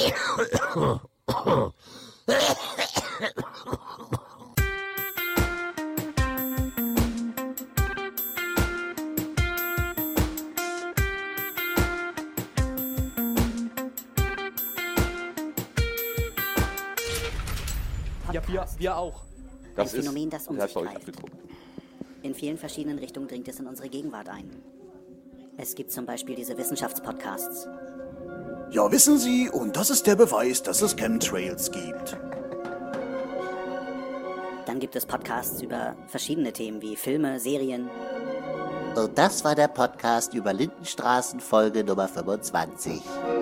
Ja, wir auch. Das ein Phänomen, das um sich euch greift. abgeguckt. In vielen verschiedenen Richtungen dringt es in unsere Gegenwart ein. Es gibt zum Beispiel diese Wissenschaftspodcasts. Ja, wissen Sie, und das ist der Beweis, dass es Chemtrails gibt. Dann gibt es Podcasts über verschiedene Themen wie Filme, Serien. Und das war der Podcast über Lindenstraßen, Folge Nummer 25.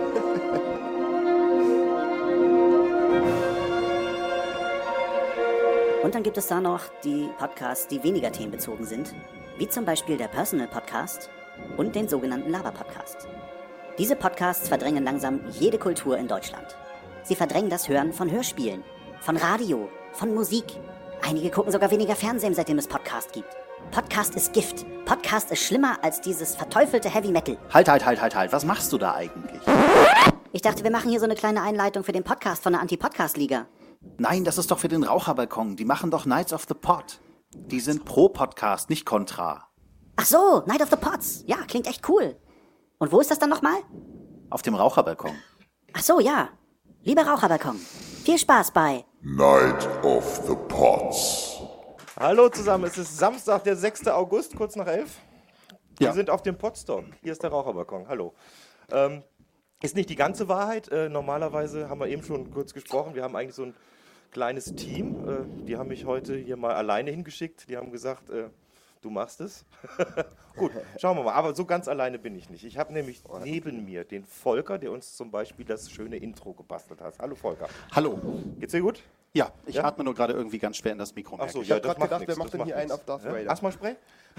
Und dann gibt es da noch die Podcasts, die weniger themenbezogen sind, wie zum Beispiel der Personal Podcast und den sogenannten Laber-Podcast. Diese Podcasts verdrängen langsam jede Kultur in Deutschland. Sie verdrängen das Hören von Hörspielen, von Radio, von Musik. Einige gucken sogar weniger Fernsehen, seitdem es Podcast gibt. Podcast ist Gift. Podcast ist schlimmer als dieses verteufelte Heavy Metal. Halt. Was machst du da eigentlich? Ich dachte, wir machen hier so eine kleine Einleitung für den Podcast von der Anti-Podcast-Liga. Nein, das ist doch für den Raucherbalkon. Die machen doch Knights of the Pod. Die sind pro Podcast, nicht kontra. Ach so, Night of the Pods. Ja, klingt echt cool. Und wo ist das dann nochmal? Auf dem Raucherbalkon. Ach so, ja. Lieber Raucherbalkon, viel Spaß bei Night of the Pods. Hallo zusammen, es ist Samstag, der 6. August, kurz nach 11. Ja. Wir sind auf dem Podstock. Hier ist der Raucherbalkon. Hallo. Ist nicht die ganze Wahrheit. Normalerweise haben wir eben schon kurz gesprochen. Wir haben eigentlich so ein kleines Team. Die haben mich heute hier mal alleine hingeschickt. Die haben gesagt, du machst es. Gut, schauen wir mal. Aber so ganz alleine bin ich nicht. Ich habe nämlich neben mir den Volker, der uns zum Beispiel das schöne Intro gebastelt hat. Hallo Volker. Hallo. Geht's dir gut? Ja, ich Ja? atme nur gerade irgendwie ganz schwer in das Mikro. Ach so, merke ich. ja, Ich hab das grad macht gedacht, nichts, wer macht das denn macht hier einen nichts. auf Darth Ja? Vader? Asthma-Spray?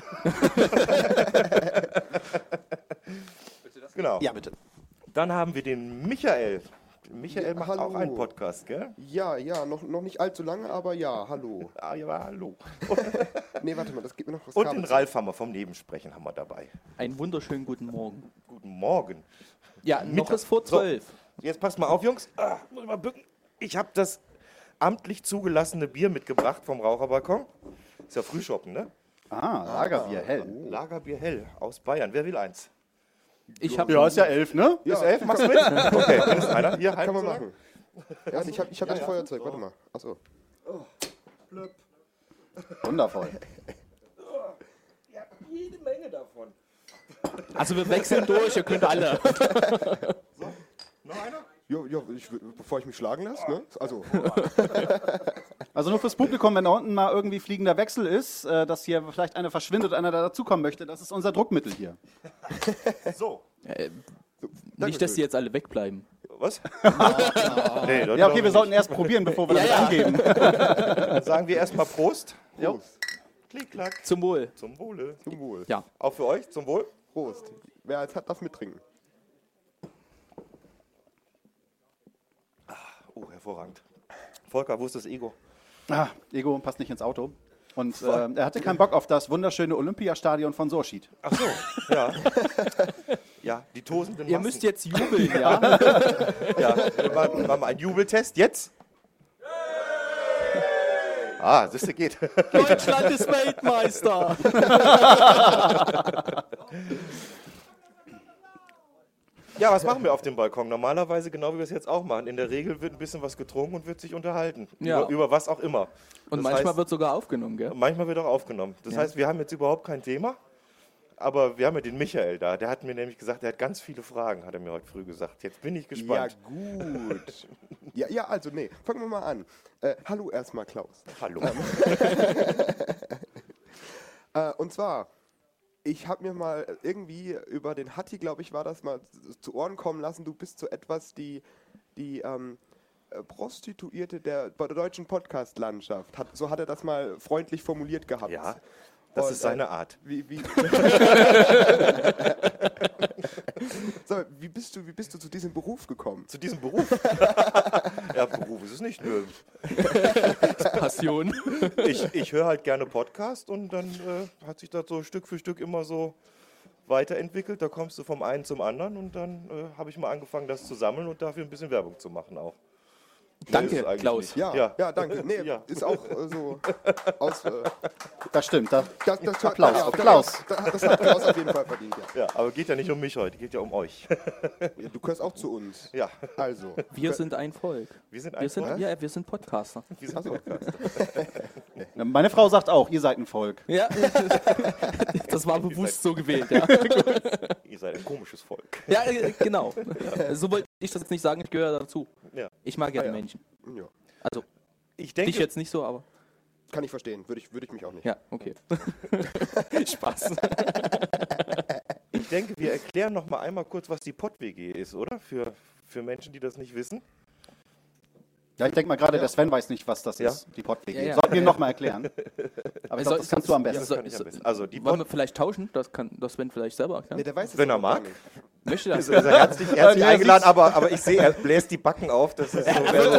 Genau. Ja, bitte. Dann haben wir den Michael. Michael Ja, macht hallo. auch einen Podcast, gell? Ja, noch nicht allzu lange, aber ja, hallo. Ah, ja, hallo. Nee, warte mal, das gibt mir noch was. Und den Ralf haben wir vom Nebensprechen haben wir dabei. Einen wunderschönen guten Morgen. Guten Morgen. Ja, noch Mittag. ist vor 12. So, jetzt passt mal auf, Jungs. Muss ich mal bücken. Ich habe das amtlich zugelassene Bier mitgebracht vom Raucherbalkon. Ist ja Frühschoppen, ne? Lagerbier, hell. Lagerbier hell aus Bayern. Wer will eins? Ich habe Ja, ist ja 11, ne? Ist 11? Machst du mit? Okay, mindestens einer. Hier, halt Kann man so machen. Ja, ich hab ein Feuerzeug, warte mal. Achso. Wundervoll. Ja, jede Menge davon. Also wir wechseln durch, ihr könnt alle. Noch einer? Ja, bevor ich mich schlagen lasse, ne? Also, Also nur fürs Publikum, wenn da unten mal irgendwie fliegender Wechsel ist, dass hier vielleicht einer verschwindet und einer da dazukommen möchte, das ist unser Druckmittel hier. So. Nicht, dass die jetzt alle wegbleiben. Was? Nee, Ja, okay, wir sollten erst probieren, bevor wir das angeben. Dann sagen wir erstmal Prost. Jo. Klick, klack. Zum Wohl. Zum Wohle. zum Wohl. Ja. Auch für euch, zum Wohl. Prost. Wer jetzt hat, darf mittrinken. Oh, hervorragend. Volker, wo ist das Ego? Ego passt nicht ins Auto. Und er hatte keinen Bock auf das wunderschöne Olympiastadion von Sorschied. Ach so, ja. Ja, die tosenden Ihr Massen. müsst jetzt jubeln, ja? Ja, wir machen mal einen Jubeltest. Jetzt? Ah, siehste, geht. Deutschland ist Weltmeister. Ja, was machen wir auf dem Balkon? Normalerweise genau wie wir es jetzt auch machen. In der Regel wird ein bisschen was getrunken und wird sich unterhalten. Ja. Über was auch immer. Und Das manchmal heißt, wird sogar aufgenommen, gell? manchmal wird auch aufgenommen. Das heißt, wir haben jetzt überhaupt kein Thema. Aber wir haben ja den Michael da. Der hat mir nämlich gesagt, er hat ganz viele Fragen, hat er mir heute früh gesagt. Jetzt bin ich Ja, gespannt. gut. Ja, also, nee, fangen wir mal an. Hallo erstmal, Klaus. Hallo. Und zwar, ich habe mir mal irgendwie über den Hatti, glaube ich, war das mal zu Ohren kommen lassen, du bist so etwas die Prostituierte der deutschen Podcast-Landschaft. So hat er das mal freundlich formuliert gehabt. Ja, das ist seine Art. So, wie bist du zu diesem Beruf gekommen? Zu diesem Beruf? Ja, Beruf ist es nicht. Nö. Passion. Ich höre halt gerne Podcast und dann hat sich das so Stück für Stück immer so weiterentwickelt. Da kommst du vom einen zum anderen und dann habe ich mal angefangen, das zu sammeln und dafür ein bisschen Werbung zu machen auch. Danke, Nee, ist eigentlich Klaus. nicht. Ja, danke. Nee, Ja. ist auch so aus. Das stimmt. Das Applaus, Applaus. Das hat Klaus auf jeden Fall verdient, ja. Ja, aber geht ja nicht um mich heute, geht ja um euch. Du gehörst auch zu uns. Ja, Also. Wir sind ein Volk. wir sind Wir ein sind, Volk. ja, wir sind Podcaster. Wir sind Podcast. Meine Frau sagt auch, ihr seid ein Volk. Ja, das war bewusst so gewählt, ja. Ihr seid ein komisches Volk. Ja, genau. So wollte ich das jetzt nicht sagen, ich gehöre dazu. Ja. Ich mag gerne ja. Menschen. Ja. Also, Ich dich denke, jetzt nicht so, aber Kann ich verstehen. Würde ich mich auch nicht. ja, okay. Spaß. ich denke, wir erklären noch mal einmal kurz, was die Pott-WG ist, oder? Für Menschen, die das nicht wissen. Ja, ich denke mal gerade, der Sven weiß nicht, was das Ja. ist, die Pott-WG. Ja, ja. Sollten wir ihn nochmal erklären. Aber ich glaube, das kannst du am besten. Das kann ich am besten. Also, die Wollen wir Pott, vielleicht tauschen? Das kann das Sven vielleicht selber erklären. Nee, der weiß es wenn er noch gar mag. nicht. Möchte das? Ist er herzlich eingeladen, aber ich sehe, er bläst die Backen auf. Das ist so,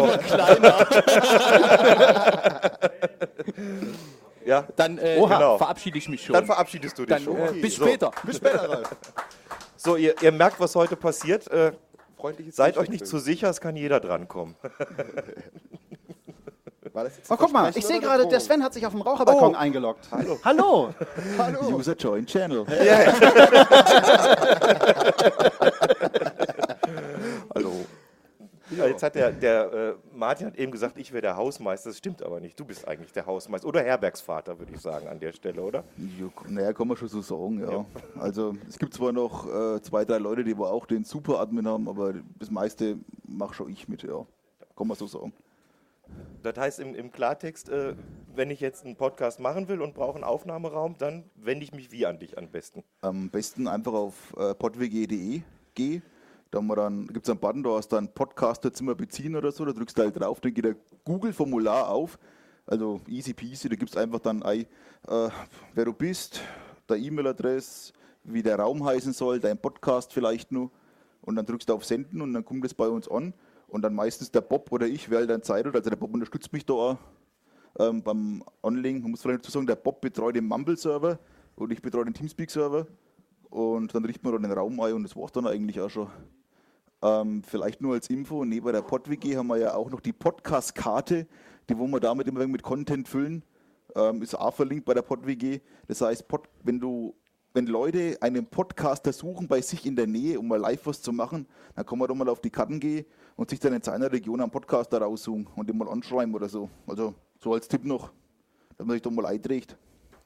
ja, Dann Genau. verabschiede ich mich schon. dann verabschiedest du dich Dann, schon. bis So. später. Bis später, Ralf. So, ihr merkt, was heute passiert. Freundliches Seid Zeichen euch nicht übrigens. zu sicher, es kann jeder drankommen. War das jetzt Oh, guck mal, Versprechen ich sehe oder gerade, der Drohung? Sven hat sich auf dem Raucherbalkon eingeloggt. Hallo. Hallo. User Join Channel. Hallo. Ja, jetzt hat der Martin hat eben gesagt, ich wäre der Hausmeister. Das stimmt aber nicht. Du bist eigentlich der Hausmeister. Oder Herbergsvater, würde ich sagen, an der Stelle, oder? Ja, naja, kann man schon so sagen, ja. Also es gibt zwar noch 2, 3 Leute, die auch den Super-Admin haben, aber das meiste mache schon ich mit, ja. Kann man so sagen. Das heißt im Klartext, wenn ich jetzt einen Podcast machen will und brauche einen Aufnahmeraum, dann wende ich mich wie an dich am besten? Am besten einfach auf podwg.de geh. Dann gibt es einen Button, da hast du ein Podcasterzimmer beziehen oder so, da drückst du halt drauf, dann geht ein Google-Formular auf, also easy peasy, da gibst einfach dann ein, wer du bist, deine E-Mail-Adresse, wie der Raum heißen soll, dein Podcast vielleicht nur und dann drückst du auf Senden und dann kommt das bei uns an und dann meistens der Bob oder ich, wer halt dann Zeit hat, also der Bob unterstützt mich da auch, beim Anlegen, man muss vielleicht dazu sagen, der Bob betreut den Mumble-Server und ich betreue den Teamspeak-Server und dann richten wir dann den Raum ein und das war's dann eigentlich auch schon. Vielleicht nur als Info, neben der Pott-WG haben wir ja auch noch die Podcast-Karte, die wo wir damit immer mit Content füllen, ist auch verlinkt bei der Pott-WG. Das heißt, wenn Leute einen Podcaster suchen bei sich in der Nähe, um mal live was zu machen, dann kann man doch mal auf die Karten gehen und sich dann in seiner Region einen Podcaster raussuchen und den mal anschreiben oder so. Also so als Tipp noch, dass man sich doch mal einträgt.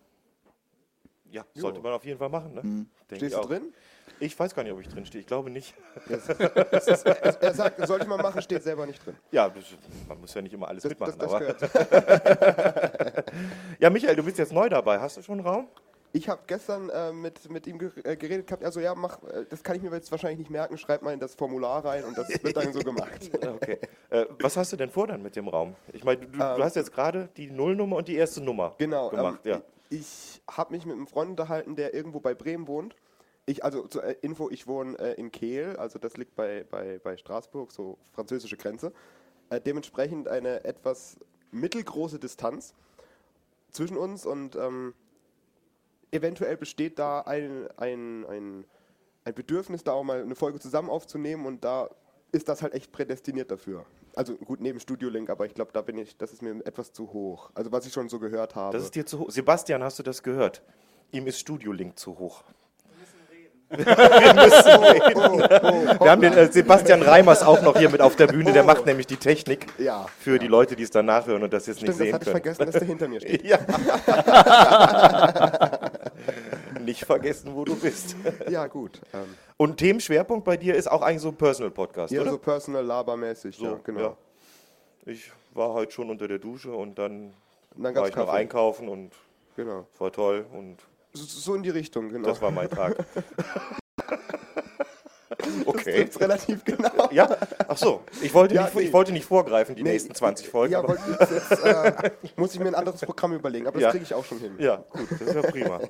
Ja, sollte man auf jeden Fall machen. Ne? Denke Stehst ich du auch. drin? Ich weiß gar nicht, ob ich drin stehe. Ich glaube nicht. Er sagt, sollte man machen, steht selber nicht drin. Ja, man muss ja nicht immer alles mitmachen. Das aber gehört. ja, Michael, du bist jetzt neu dabei. Hast du schon einen Raum? Ich habe gestern mit ihm geredet gehabt, also ja, das kann ich mir jetzt wahrscheinlich nicht merken, schreib mal in das Formular rein und das wird dann so gemacht. Okay. Was hast du denn vor dann mit dem Raum? Ich meine, du hast jetzt gerade die Nullnummer und die erste Nummer Genau. gemacht. Ja. Ich habe mich mit einem Freund unterhalten, der irgendwo bei Bremen wohnt. Also zur Info, ich wohne in Kehl, also das liegt bei Straßburg, so französische Grenze. Dementsprechend eine etwas mittelgroße Distanz zwischen uns und eventuell besteht da ein Bedürfnis, da auch mal eine Folge zusammen aufzunehmen und da ist das halt echt prädestiniert dafür. Also gut, neben Studio Link, aber ich glaube, das ist mir etwas zu hoch. Also was ich schon so gehört habe. Das ist dir zu hoch. Sebastian, hast du das gehört? Ihm ist Studio Link zu hoch. Wir haben den Sebastian Reimers auch noch hier mit auf der Bühne, der macht nämlich die Technik für die Leute, die es dann nachhören und das jetzt Stimmt, nicht sehen das hatte ich können. vergessen, dass der hinter mir steht. Ja. Nicht vergessen, wo du bist. Ja, gut. Und Themenschwerpunkt bei dir ist auch eigentlich so ein Personal-Podcast, Ja, oder? so personal-labermäßig, So, ja, genau. ja. Ich war heute schon unter der Dusche und dann Und dann war gab's ich noch Kaffee. einkaufen und Genau. war toll und So in die Richtung, genau. das war mein Tag. Das Okay. trifft's relativ genau. Ja, ach so. Ich wollte Nee. nicht vorgreifen, die nächsten 20 Folgen. Ja, aber jetzt muss ich mir ein anderes Programm überlegen, aber das Ja. kriege ich auch schon hin. ja, gut, das ist ja prima.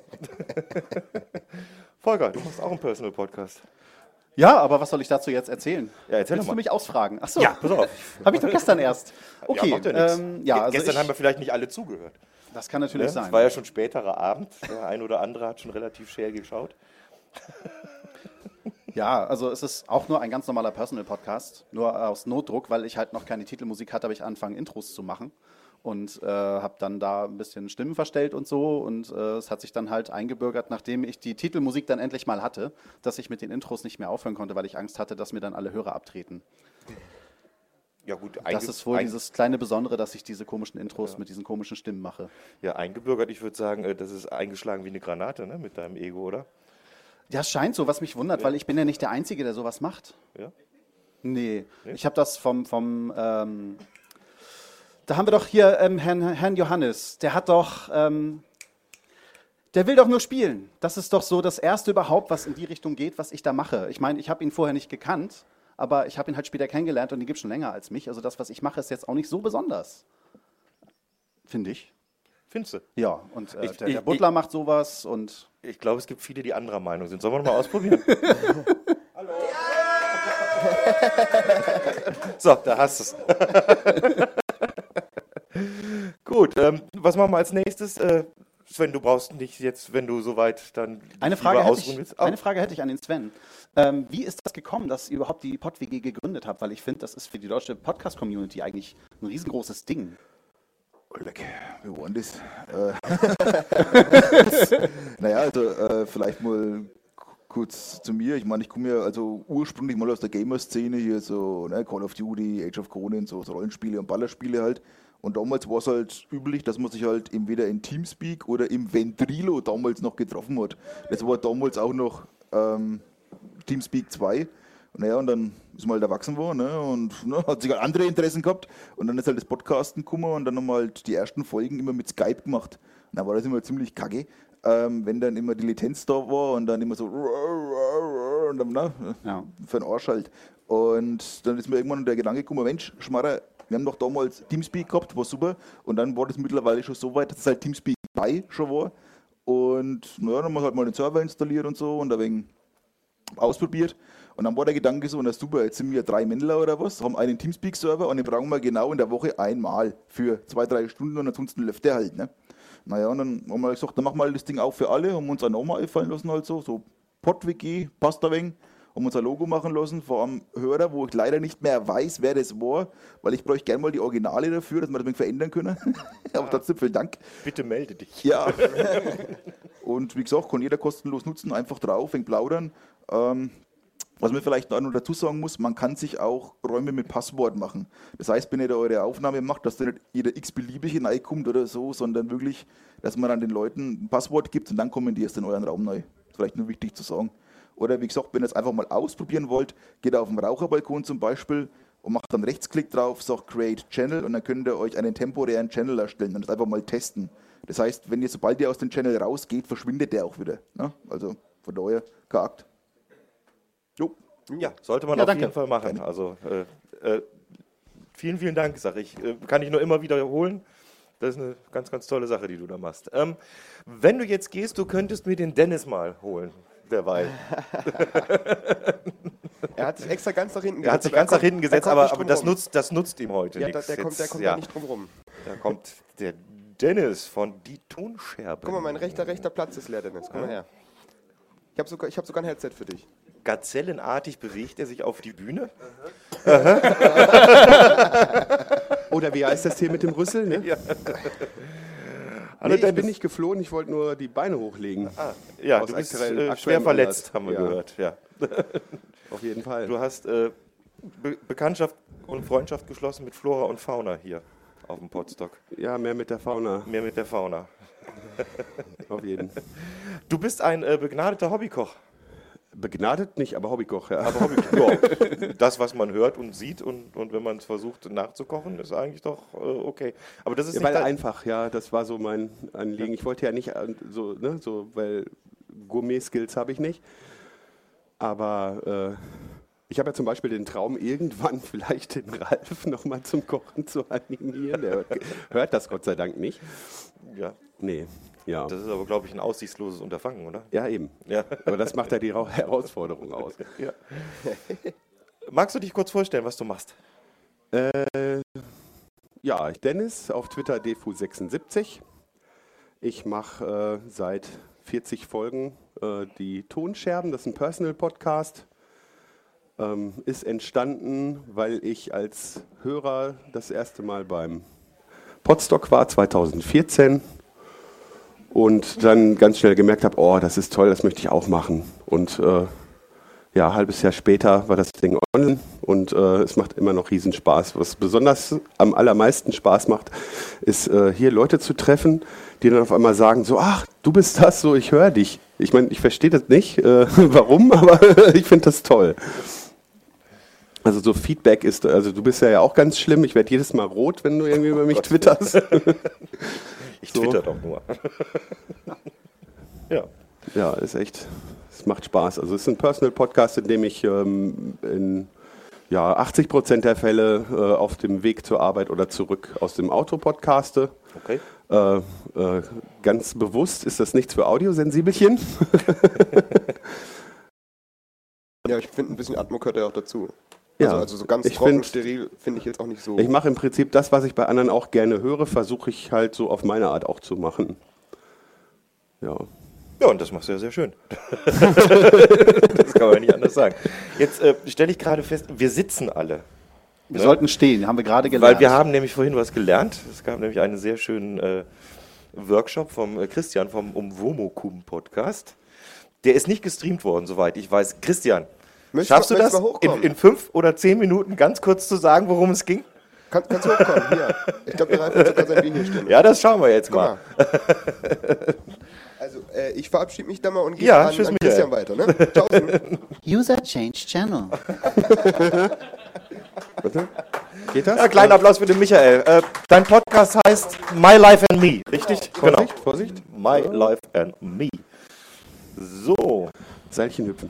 Volker, du machst auch einen Personal-Podcast. Ja, aber was soll ich dazu jetzt erzählen? Ja, erzähl Willst doch du mal. mich ausfragen? Ach so. Ja, pass auf. Habe ich doch gestern erst. Okay. Ja, macht ja nichts. Also Gestern haben wir vielleicht nicht alle zugehört. das kann natürlich Ne? sein. Es war ja schon späterer Abend. Der ein oder andere hat schon relativ schär geschaut. Ja, also es ist auch nur ein ganz normaler Personal-Podcast, nur aus Notdruck, weil ich halt noch keine Titelmusik hatte, habe ich angefangen, Intros zu machen und habe dann da ein bisschen Stimmen verstellt und so und es hat sich dann halt eingebürgert, nachdem ich die Titelmusik dann endlich mal hatte, dass ich mit den Intros nicht mehr aufhören konnte, weil ich Angst hatte, dass mir dann alle Hörer abtreten. Ja gut, Das ist wohl dieses kleine Besondere, dass ich diese komischen Intros mit diesen komischen Stimmen mache. ja, eingebürgert, ich würde sagen, das ist eingeschlagen wie eine Granate, ne, mit deinem Ego, oder? Ja, es scheint so, was mich wundert, weil ich bin ja nicht der Einzige, der sowas macht. Ja. Nee, ich habe das da haben wir doch hier Herrn Johannes, der hat doch, der will doch nur spielen. Das ist doch so das Erste überhaupt, was in die Richtung geht, was ich da mache. Ich meine, ich habe ihn vorher nicht gekannt, aber ich habe ihn halt später kennengelernt und den gibt es schon länger als mich. Also das, was ich mache, ist jetzt auch nicht so besonders, finde ich. Findest du? Ja, und der Butler macht sowas und... Ich glaube, es gibt viele, die anderer Meinung sind. Sollen wir noch mal ausprobieren? Hallo. So, da hast du es. Gut, was machen wir als nächstes? Sven, du brauchst nicht jetzt, wenn du soweit dann eine Frage hätte ich an den Sven. Wie ist das gekommen, dass ihr überhaupt die PodWG gegründet habt? Weil ich finde, das ist für die deutsche Podcast-Community eigentlich ein riesengroßes Ding. Wir wollen das. Naja, also vielleicht mal kurz zu mir. Ich meine, ich komme ja also ursprünglich mal aus der Gamer-Szene, hier so Call of Duty, Age of Conan, so Rollenspiele und Ballerspiele halt. Und damals war es halt üblich, dass man sich halt entweder in Teamspeak oder im Ventrilo damals noch getroffen hat. Das war damals auch noch Teamspeak 2. Und naja, und dann ist man halt erwachsen geworden, ne, und hat sich halt andere Interessen gehabt. Und dann ist halt das Podcasten gekommen und dann haben wir halt die ersten Folgen immer mit Skype gemacht. Und dann war das immer ziemlich kacke, wenn dann immer die Latenz da war und dann immer so und dann, für den Arsch halt. Und dann ist mir irgendwann der Gedanke gekommen, Mensch, Schmarrer, wir haben doch damals Teamspeak gehabt, war super. Und dann war das mittlerweile schon so weit, dass es halt Teamspeak 2 schon war. Und naja, dann haben wir halt mal den Server installiert und so und ein wenig ausprobiert. Und dann war der Gedanke so, na super, jetzt sind wir 3 Männler oder was, haben einen Teamspeak-Server und den brauchen wir genau in der Woche einmal für 2-3 Stunden und ansonsten läuft der halt. Ne? Naja, und dann haben wir gesagt, dann machen wir halt das Ding auch für alle, haben uns einen Namen einfallen lassen halt so PodWG, passt ein wenig, haben uns ein Logo machen lassen vor einem Hörer, wo ich leider nicht mehr weiß, wer das war, weil ich bräuchte gerne mal die Originale dafür, dass wir das ein wenig verändern können. Aber trotzdem vielen Dank. Bitte melde dich. Ja. Und wie gesagt, kann jeder kostenlos nutzen, einfach drauf, wegen plaudern. Was man vielleicht noch dazu sagen muss, man kann sich auch Räume mit Passwort machen. Das heißt, wenn ihr da eure Aufnahme macht, dass da nicht jeder x-beliebige reinkommt oder so, sondern wirklich, dass man dann den Leuten ein Passwort gibt und dann kommen die erst in euren Raum neu. Das ist vielleicht nur wichtig zu sagen. Oder wie gesagt, wenn ihr es einfach mal ausprobieren wollt, geht auf den Raucherbalkon zum Beispiel und macht dann Rechtsklick drauf, sagt Create Channel und dann könnt ihr euch einen temporären Channel erstellen und das einfach mal testen. Das heißt, sobald ihr aus dem Channel rausgeht, verschwindet der auch wieder. Ne? Also von daher geakt. Jo. Ja, sollte man auf jeden Fall machen. Also vielen, vielen Dank, sage ich. Kann ich nur immer wiederholen. Das ist eine ganz, ganz tolle Sache, die du da machst. Wenn du jetzt gehst, du könntest mir den Dennis mal holen, derweil. Er hat sich extra ganz nach hinten gesetzt. Er hat sich ganz nach hinten gesetzt, aber das nutzt ihm heute ja, nichts. Der kommt da nicht drum rum. Da kommt der Dennis von Die Tonscherben. Guck mal, mein rechter Platz ist leer, Dennis. Komm mal her. Ich hab sogar ein Headset für dich. Gazellenartig bewegt er sich auf die Bühne. Oder wie heißt das hier mit dem Rüssel? Ne? Ja. Nee, ich bin nicht geflohen, ich wollte nur die Beine hochlegen. Ja, du bist schwer verletzt, haben wir gehört. Ja. Auf jeden Fall. Du hast Bekanntschaft und Freundschaft geschlossen mit Flora und Fauna hier auf dem Podstock. Ja, mehr mit der Fauna. Mehr mit der Fauna. Auf jeden. Du bist ein begnadeter Hobbykoch. Begnadet nicht, aber Hobbykoch, ja. Aber Hobbykoch. Das, was man hört und sieht und wenn man es versucht nachzukochen, ist eigentlich doch okay. Aber das ist ja, nicht weil einfach, ja, das war so mein Anliegen. Ich wollte ja nicht weil Gourmet-Skills habe ich nicht. Aber ich habe ja zum Beispiel den Traum, irgendwann vielleicht den Ralf nochmal zum Kochen zu animieren. Der hört das Gott sei Dank nicht. Ja. Nee. Ja. Das ist aber, glaube ich, ein aussichtsloses Unterfangen, oder? Ja, eben. Ja. Aber das macht ja die Herausforderung aus. Ja. Magst du dich kurz vorstellen, was du machst? Ja, Dennis, auf Twitter defu76. Ich mache seit 40 Folgen, die Tonscherben. Das ist ein Personal-Podcast. Ist entstanden, weil ich als Hörer das erste Mal beim Podstock war, 2014. Und dann ganz schnell gemerkt habe, oh, das ist toll, das möchte ich auch machen. Und ein halbes Jahr später war das Ding online und es macht immer noch riesen Spaß. Was besonders am allermeisten Spaß macht, ist hier Leute zu treffen, die dann auf einmal sagen so, ach, du bist das, so, ich höre dich. Ich meine, ich verstehe das nicht, warum, aber ich finde das toll. Also so Feedback ist, also du bist ja auch ganz schlimm, ich werde jedes Mal rot, wenn du irgendwie über mich twitterst. Ich twitter doch nur. Ja. Ja, ist echt, es macht Spaß. Also es ist ein Personal-Podcast, in dem ich in 80% der Fälle auf dem Weg zur Arbeit oder zurück aus dem Auto podcaste. Okay. Ganz bewusst ist das nichts für Audiosensibelchen. Ja, ich finde, ein bisschen Atmo gehört ja auch dazu. Ja, also so ganz trocken, steril finde ich jetzt auch nicht so. Ich mache im Prinzip das, was ich bei anderen auch gerne höre, versuche ich halt so auf meine Art auch zu machen. Ja. Ja, und das machst du ja sehr schön. Das kann man ja nicht anders sagen. Jetzt stelle ich gerade fest, wir sitzen alle. Wir sollten stehen, haben wir gerade gelernt. Weil wir haben nämlich vorhin was gelernt. Es gab nämlich einen sehr schönen Workshop vom Christian vom Umwomukum-Podcast. Der ist nicht gestreamt worden, soweit ich weiß. Christian, schaffst du das in 5 oder 10 Minuten ganz kurz zu sagen, worum es ging? Kannst du hochkommen, hier. Ich glaube, der Ralf wird sogar sein Bier hier stehen. Ja, das schauen wir jetzt mal. Also, ich verabschiede mich da mal und gehe an Christian weiter. Ne? Tschaußen. User changed channel. Bitte? Geht das? Ja, kleinen Applaus für den Michael. Dein Podcast heißt My Life and Me, richtig? Vorsicht, Vorsicht. My Life and Me. So. Seilchen hüpfen.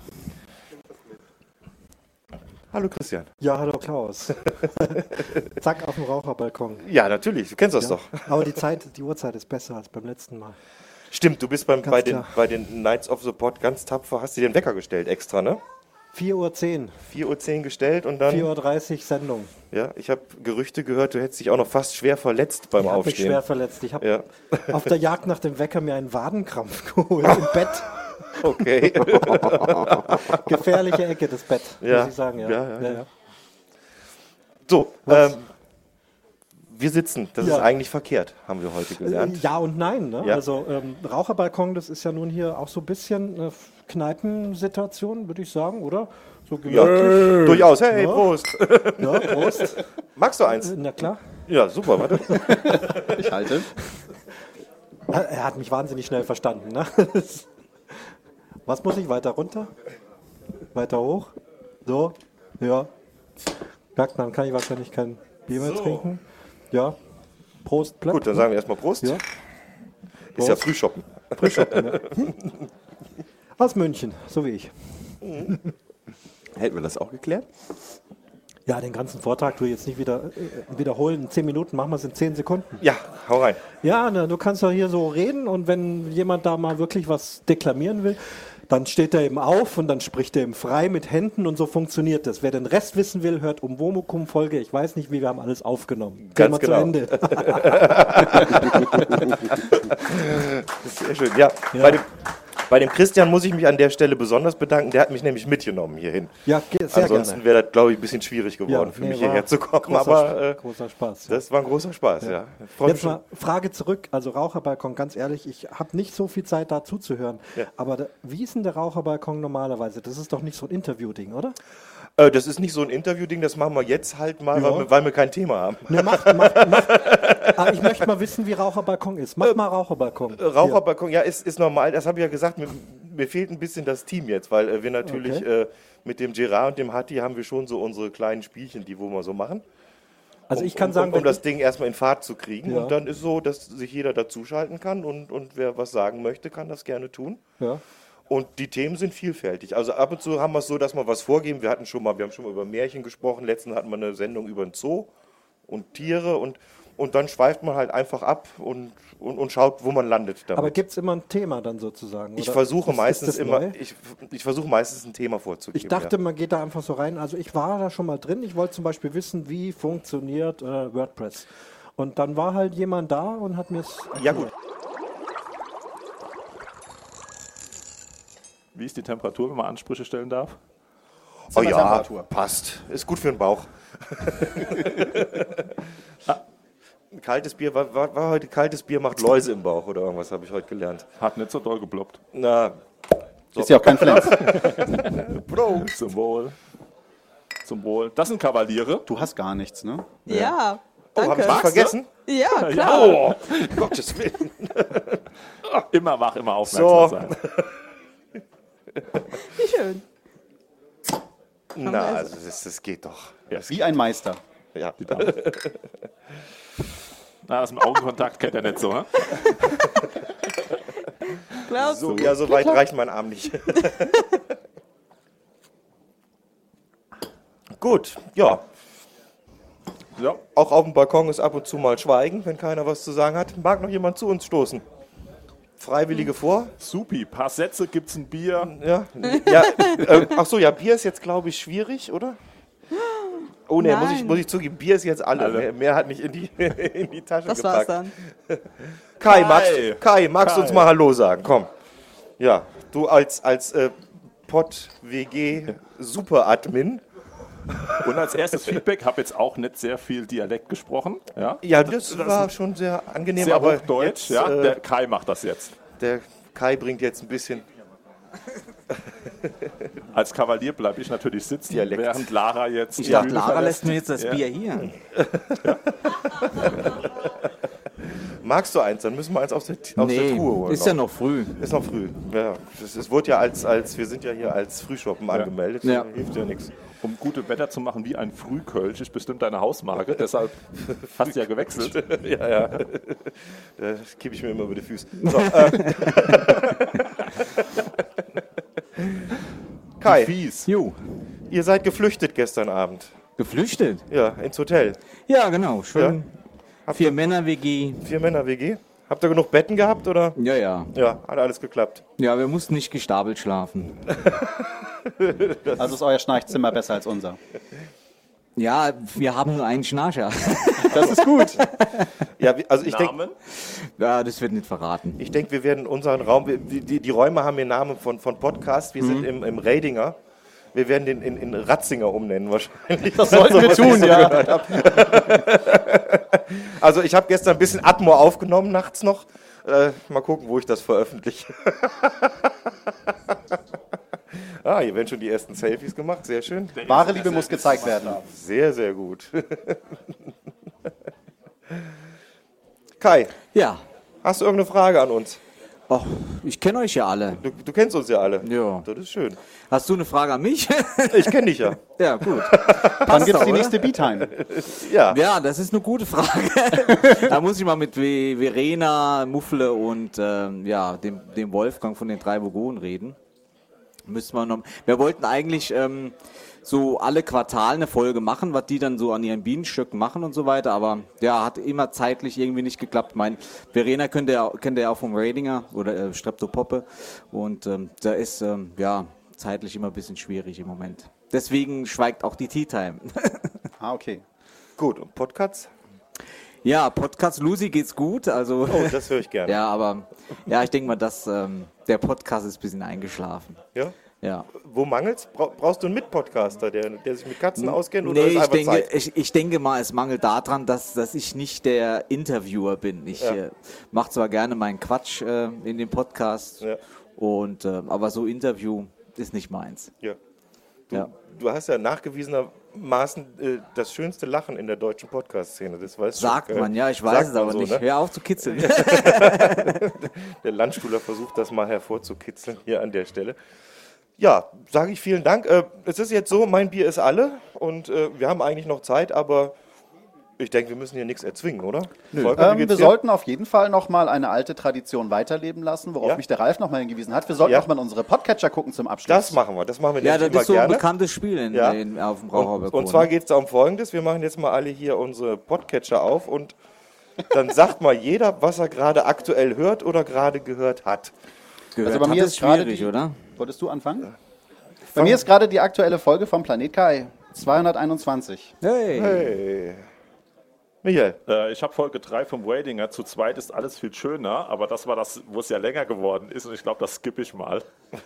Hallo Christian. Ja, hallo Klaus. Zack, auf dem Raucherbalkon. Ja, natürlich, du kennst das doch. Aber die Uhrzeit ist besser als beim letzten Mal. Stimmt, du bist bei den Knights of the Pod ganz tapfer, hast du den Wecker gestellt extra, ne? 4:10 Uhr. 4:10 Uhr gestellt und dann... 4:30 Uhr Sendung. Ja, ich habe Gerüchte gehört, du hättest dich auch noch fast schwer verletzt beim Aufstehen. Ich habe mich schwer verletzt. Ich habe auf der Jagd nach dem Wecker mir einen Wadenkrampf geholt im Bett. Okay. Gefährliche Ecke, das Bett, muss ich sagen. Ja. So, wir sitzen, das ist eigentlich verkehrt, haben wir heute gelernt. Ja und nein. Ne? Ja. Also Raucherbalkon, das ist ja nun hier auch so ein bisschen Kneipensituation, würde ich sagen, oder? So gemütlich. Durchaus. Hey, Prost. Ja, Prost. Magst du eins? Na klar. Ja, super, warte. Ich halte. Er hat mich wahnsinnig schnell verstanden. Ne? Was muss ich? Weiter runter? Weiter hoch? So? Ja. Merkt man, kann ich wahrscheinlich kein Bier mehr trinken. Ja. Prost, Platt. Gut, dann sagen wir erstmal Prost. Ja. Ist ja Frühshoppen. Frühshoppen, ja. Aus München, so wie ich. Hätten wir das auch geklärt? Ja, den ganzen Vortrag tue ich jetzt nicht wieder wiederholen. In 10 Minuten machen wir es in 10 Sekunden. Ja, hau rein. Ja, du kannst doch hier so reden und wenn jemand da mal wirklich was deklamieren will, dann steht er eben auf und dann spricht er eben frei mit Händen und so funktioniert das. Wer den Rest wissen will, hört Umwomukum-Folge. Ich weiß nicht, wie wir haben alles aufgenommen. Ganz genau. Zu Ende. Sehr schön. Ja. Bei dem Christian muss ich mich an der Stelle besonders bedanken. Der hat mich nämlich mitgenommen hierhin. Ja, sehr Ansonsten gerne. wäre das, glaube ich, ein bisschen schwierig geworden für mich hierher zu kommen. Aber großer Spaß. Das war ein großer Spaß, ja. Jetzt mal Frage zurück. Also Raucherbalkon, ganz ehrlich, ich habe nicht so viel Zeit da zuzuhören. Ja. Aber wie ist denn der Raucherbalkon normalerweise? Das ist doch nicht so ein Interview-Ding, oder? Das ist nicht so ein Interview-Ding, das machen wir jetzt halt mal, weil wir kein Thema haben. Ne, ich möchte mal wissen, wie Raucherbalkon ist. Mach mal Raucherbalkon. Raucherbalkon, ja, ist normal. Das habe ich ja gesagt, mir fehlt ein bisschen das Team jetzt, weil wir natürlich mit dem Gerard und dem Hatti haben wir schon so unsere kleinen Spielchen, wo wir so machen. Also ich kann sagen, um das Ding erstmal in Fahrt zu kriegen. Und dann ist so, dass sich jeder dazuschalten kann und wer was sagen möchte, kann das gerne tun. Ja. Und die Themen sind vielfältig. Also ab und zu haben wir es so, dass wir was vorgeben. Wir haben schon mal über Märchen gesprochen. Letztens hatten wir eine Sendung über den Zoo und Tiere. Und dann schweift man halt einfach ab und schaut, wo man landet damit. Aber gibt es immer ein Thema dann sozusagen? Ich versuche meistens ein Thema vorzugeben. Ich dachte, man geht da einfach so rein. Also ich war da schon mal drin. Ich wollte zum Beispiel wissen, wie funktioniert WordPress. Und dann war halt jemand da und hat mir es... Ja gut. Wie ist die Temperatur, wenn man Ansprüche stellen darf? Oh ja, Zimmertemperatur. passt. Ist gut für den Bauch. Kaltes Bier, war heute kaltes Bier macht Läuse im Bauch oder irgendwas, habe ich heute gelernt. Hat nicht so doll geploppt. Na, Ist ja auch kein Flens. Prost. Zum Wohl. Zum Wohl. Das sind Kavaliere. Du hast gar nichts, ne? Ja, Oh, habe danke. ich was vergessen? Ja, klar. Oh, Gottes Willen. Immer wach, immer aufmerksam So. sein. Wie schön. Na, also das geht doch. Wie ein Meister. Ja. Na, das mit Augenkontakt kennt er nicht so, ne? Glaubst So, du? ja, so weit reicht mein Arm nicht. Gut, ja. Ja. Auch auf dem Balkon ist ab und zu mal Schweigen, wenn keiner was zu sagen hat. Mag noch jemand zu uns stoßen? Freiwillige vor? Supi, paar Sätze, gibt's ein Bier. Ja. Ach so, ja, Bier ist jetzt, glaube ich, schwierig, oder? Oh ne, Nein. muss ich zugeben, Bier ist jetzt alle. Mehr hat nicht in die Tasche Das war's gepackt. dann. Kai, magst du uns mal Hallo sagen? Komm. Ja, du als Pod-WG-Super-Admin. Und als erstes Feedback, habe jetzt auch nicht sehr viel Dialekt gesprochen. Ja, Ja, das war schon sehr angenehm. sehr aber hochdeutsch. jetzt, Ja, der Kai macht das jetzt. der Kai bringt jetzt ein bisschen Als Kavalier bleibe ich natürlich sitzen, Dialekt. während Lara jetzt Ich die dachte, Bühne Lara verlässt. lässt mir jetzt das Ja. Bier hier. Magst du eins? Dann müssen wir eins aus der Nee, Truhe holen. ist ja noch früh. Ist noch früh. Ja, es wurde ja wir sind ja hier als Frühschoppen angemeldet. Ja. Hilft ja nichts. Um gute Wetter zu machen wie ein Frühkölsch, ist bestimmt deine Hausmarke. Deshalb hast du ja gewechselt. Ja. Das kippe ich mir immer über die Füße. So, Kai, Fies. Jo, ihr seid geflüchtet gestern Abend. geflüchtet. Ja, ins Hotel. Ja, genau, schön. Habt 4 ihr Männer-WG. 4 Männer-WG? Habt ihr genug Betten gehabt, oder? Ja, ja. Ja, hat alles geklappt. Ja, wir mussten nicht gestapelt schlafen. Also ist euer Schnarchzimmer besser als unser. Ja, wir haben nur einen Schnarcher. Das ist gut. Ja, also ich denke, Namen? Ja, das wird nicht verraten. wir werden unseren Raum, die Räume haben den Namen von Podcast, wir sind im Radinger. Wir werden den in Ratzinger umnennen wahrscheinlich. Das sollten wir tun, ja. Also ich habe gestern ein bisschen Atmo aufgenommen, nachts noch. Mal gucken, wo ich das veröffentliche. Hier werden schon die ersten Selfies gemacht, sehr schön. Wahre Liebe muss gezeigt werden. Sehr, sehr gut. Kai, Ja. hast du irgendeine Frage an uns? Och, ich kenne euch ja alle. Du kennst uns ja alle. Ja. Das ist schön. Hast du eine Frage an mich? Ich kenne dich ja. Ja, gut. Wann gibt's doch, die oder? nächste Beat-Time? Ja. Ja, das ist eine gute Frage. Da muss ich mal mit Verena, Muffle und dem Wolfgang von den 3 Vogonen reden. Müssen wir noch. Wir wollten eigentlich so alle Quartale eine Folge machen, was die dann so an ihren Bienenstöcken machen und so weiter, aber ja, hat immer zeitlich irgendwie nicht geklappt. Verena kennt ihr ja auch vom Radinger oder Streptopoppe und da ist zeitlich immer ein bisschen schwierig im Moment. Deswegen schweigt auch die Tea Time. Ah, okay. Gut, und Podcasts? Ja, Podcast Lucy geht's gut, also Oh, das höre ich gerne. ja, aber ja, ich denke mal, dass der Podcast ist ein bisschen eingeschlafen. Ja? Ja. Wo mangelt's? Brauchst du einen Mitpodcaster, der sich mit Katzen auskennt? Oder Nee, ist ich einfach denke, Zeit? ich denke mal, es mangelt daran, dass ich nicht der Interviewer bin. Ich mache zwar gerne meinen Quatsch in dem Podcast, und aber so Interview ist nicht meins. Ja. Ja. Du hast ja nachgewiesenermaßen das schönste Lachen in der deutschen Podcast-Szene. Das weißt Sagt du, man, ja, ich weiß Sagt es aber man so, nicht. ne? Hör auf zu kitzeln. Der Landstuhler versucht das mal hervorzukitzeln hier an der Stelle. Ja, sage ich vielen Dank. Es ist jetzt so, mein Bier ist alle und wir haben eigentlich noch Zeit, aber ich denke, wir müssen hier nichts erzwingen, oder? Volker, wie geht's Wir dir? sollten auf jeden Fall noch mal eine alte Tradition weiterleben lassen, worauf Ja. mich der Ralf noch mal hingewiesen hat. Wir sollten noch mal unsere Podcatcher gucken zum Abschluss. Das machen wir. Das machen wir Ja, nämlich das immer ist so ein gerne. bekanntes Spiel Ja. auf dem Raucherbalkon. Und zwar geht es da um Folgendes. Wir machen jetzt mal alle hier unsere Podcatcher auf und dann sagt mal jeder, was er gerade aktuell hört oder gerade gehört hat. Gehört Also bei hat mir ist ist gerade schwierig, die- oder? Wolltest du anfangen? Bei mir ist gerade die aktuelle Folge vom Planet Kai 221. Hey. Hey. Michael. Ich habe Folge 3 vom Wadinger. Zu zweit ist alles viel schöner, aber das war das, wo es ja länger geworden ist und ich glaube, das skippe ich mal.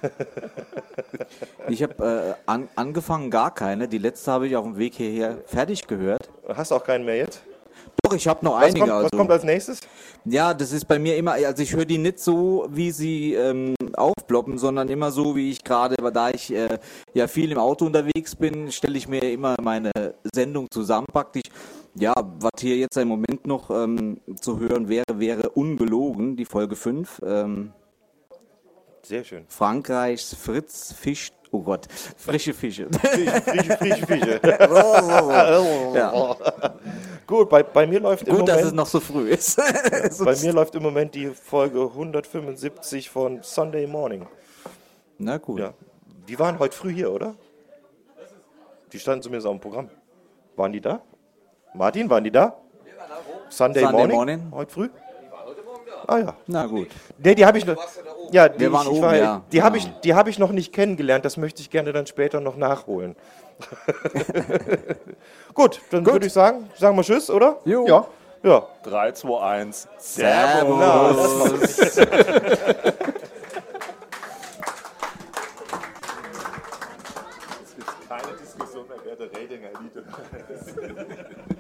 Ich habe angefangen gar keine. Die letzte habe ich auf dem Weg hierher fertig gehört. Hast auch keinen mehr jetzt? Doch, ich habe noch einige. Was kommt als nächstes? Ja, das ist bei mir immer, also ich höre die nicht so, wie sie aufploppen, sondern immer so, wie ich gerade, da ich ja viel im Auto unterwegs bin, stelle ich mir immer meine Sendung zusammen praktisch. Ja, was hier jetzt im Moment noch zu hören wäre ungelogen, die Folge 5. Sehr schön. Frankreichs Fritz fischt, oh Gott, frische Fische. Frische Fische. Ja. Gut, bei mir läuft im Gut, Moment, dass es noch so früh ist. bei mir läuft im Moment die Folge 175 von Sunday Morning. Na gut. Ja. Die waren heute früh hier, oder? Die standen zumindest auf dem Programm. Waren die da? Martin, waren die da? Sunday Morning? Heute früh? Ah ja. Na gut. Nee, die habe ich noch. Ja, die, Wir waren ich oben, war, ja. die habe ich noch nicht kennengelernt. Das möchte ich gerne dann später noch nachholen. Gut, dann würde ich sagen wir Tschüss, oder? Jo. Ja. Ja. 3, 2, 1. Servus. Na, das Keine Diskussion mehr, wer der Ratinger Elite.